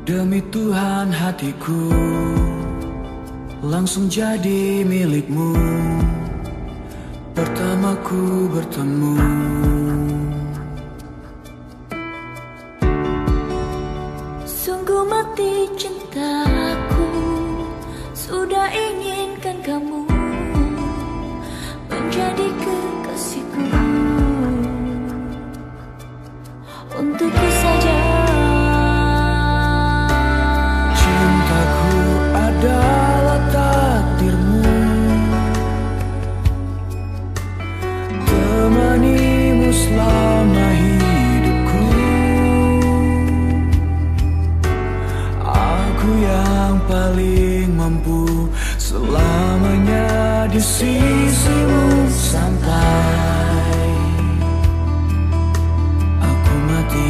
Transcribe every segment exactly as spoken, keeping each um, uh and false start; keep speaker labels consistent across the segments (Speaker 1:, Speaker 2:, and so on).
Speaker 1: Demi Tuhan hatiku langsung jadi milikmu. Pertama ku bertemu,
Speaker 2: sungguh mati cintaku, sudah inginkan kamu menjadi kekasihku. Untukku saja
Speaker 1: cintaku adalah takdirmu, temanimu selama hidupku. Aku yang paling mampu selamanya di sisimu sampai aku mati.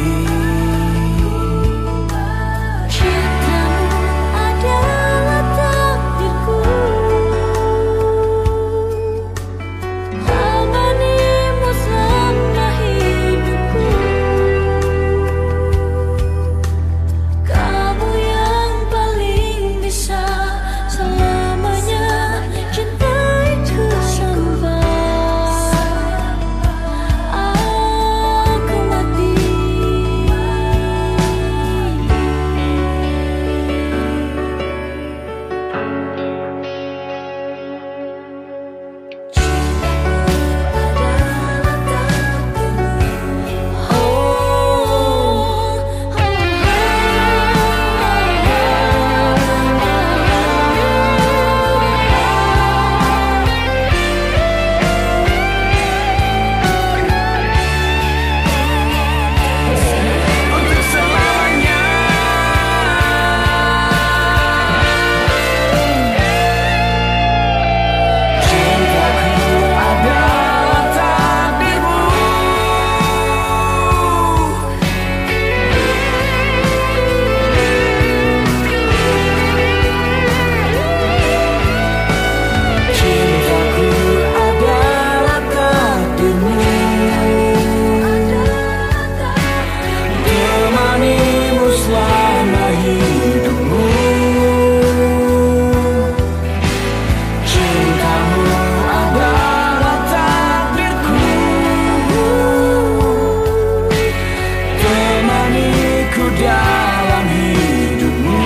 Speaker 1: Dalam hidupmu,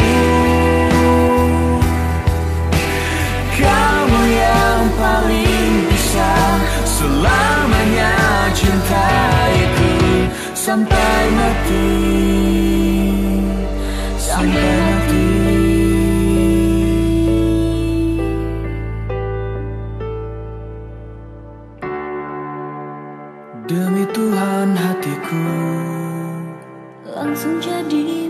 Speaker 1: kamu yang paling bisa selamanya cintaiku sampai mati, sampai mati. Demi Tuhan hatiku
Speaker 2: langsung jadi